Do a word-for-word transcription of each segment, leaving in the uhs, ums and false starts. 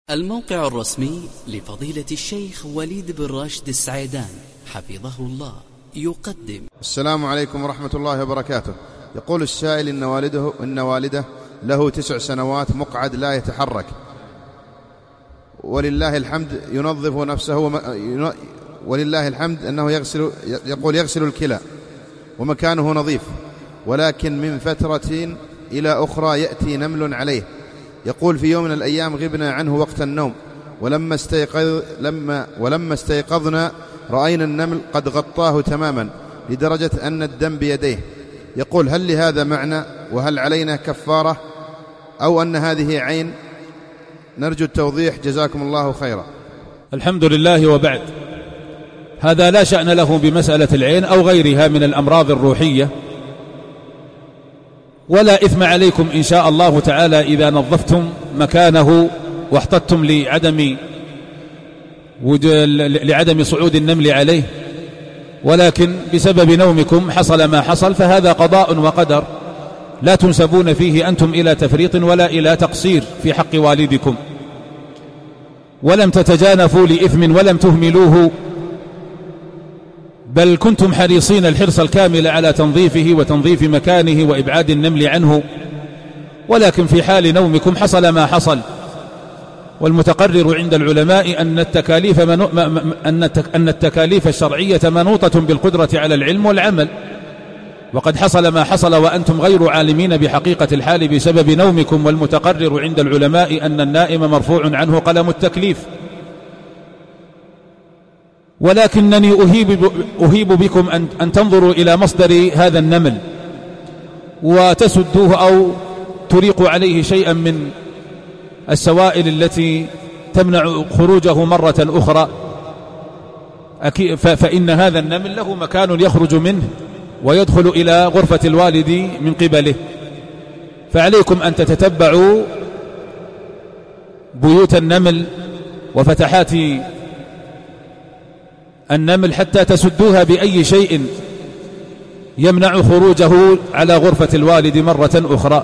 الموقع الرسمي لفضيلة الشيخ وليد بن راشد السعيدان حفظه الله يقدم. السلام عليكم ورحمة الله وبركاته. يقول السائل إن والده إن والده له تسع سنوات مقعد لا يتحرك، ولله الحمد ينظف نفسه وم... ولله الحمد أنه يغسل يقول يغسل الكلى ومكانه نظيف، ولكن من فترة إلى أخرى يأتي نمل عليه. يقول في يوم من الأيام غبنا عنه وقت النوم، ولما استيقظ لما ولما استيقظنا رأينا النمل قد غطاه تماما لدرجة أن الدم بيديه. يقول هل لهذا معنى، وهل علينا كفارة، أو أن هذه عين؟ نرجو التوضيح جزاكم الله خيرا. الحمد لله. وبعد، هذا لا شأن له بمسألة العين أو غيرها من الأمراض الروحية، ولا إثم عليكم إن شاء الله تعالى إذا نظفتم مكانه واحتطتم لعدم لعدم صعود النمل عليه، ولكن بسبب نومكم حصل ما حصل، فهذا قضاء وقدر لا تنسبون فيه أنتم إلى تفريط ولا إلى تقصير في حق والدكم، ولم تتجانفوا لإثم ولم تهملوه، بل كنتم حريصين الحرص الكامل على تنظيفه وتنظيف مكانه وإبعاد النمل عنه، ولكن في حال نومكم حصل ما حصل. والمتقرر عند العلماء أن التكاليف منو... أن التكاليف الشرعية منوطة بالقدرة على العلم والعمل، وقد حصل ما حصل وأنتم غير عالمين بحقيقة الحال بسبب نومكم. والمتقرر عند العلماء أن النائم مرفوع عنه قلم التكليف، ولكنني أهيب, أهيب بكم أن, أن تنظروا إلى مصدر هذا النمل وتسدوه أو تريقوا عليه شيئا من السوائل التي تمنع خروجه مرة أخرى، فإن هذا النمل له مكان يخرج منه ويدخل إلى غرفة الوالد من قبله، فعليكم أن تتتبعوا بيوت النمل وفتحات النمل حتى تسدوها بأي شيء يمنع خروجه على غرفة الوالد مرة أخرى.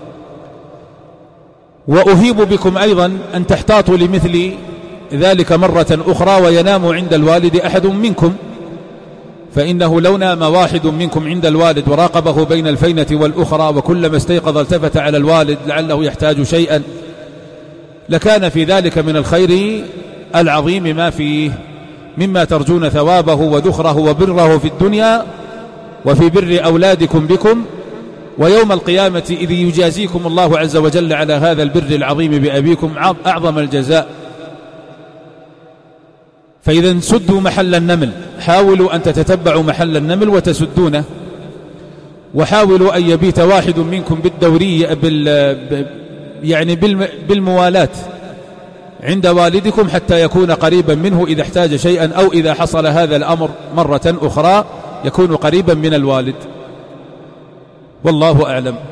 وأهيب بكم أيضا أن تحتاطوا لمثل ذلك مرة أخرى وينام عند الوالد أحد منكم، فإنه لو نام واحد منكم عند الوالد وراقبه بين الفينة والأخرى وكلما استيقظ التفت على الوالد لعله يحتاج شيئا، لكان في ذلك من الخير العظيم ما فيه، مما ترجون ثوابه وذخره وبره في الدنيا وفي بر أولادكم بكم، ويوم القيامة إذ يجازيكم الله عز وجل على هذا البر العظيم بأبيكم أعظم الجزاء. فإذا سدوا محل النمل، حاولوا أن تتتبعوا محل النمل وتسدونه، وحاولوا أن يبيت واحد منكم بالدورية بال يعني بالموالاة عند والدكم حتى يكون قريبا منه إذا احتاج شيئا، أو إذا حصل هذا الأمر مرة أخرى يكون قريبا من الوالد، والله أعلم.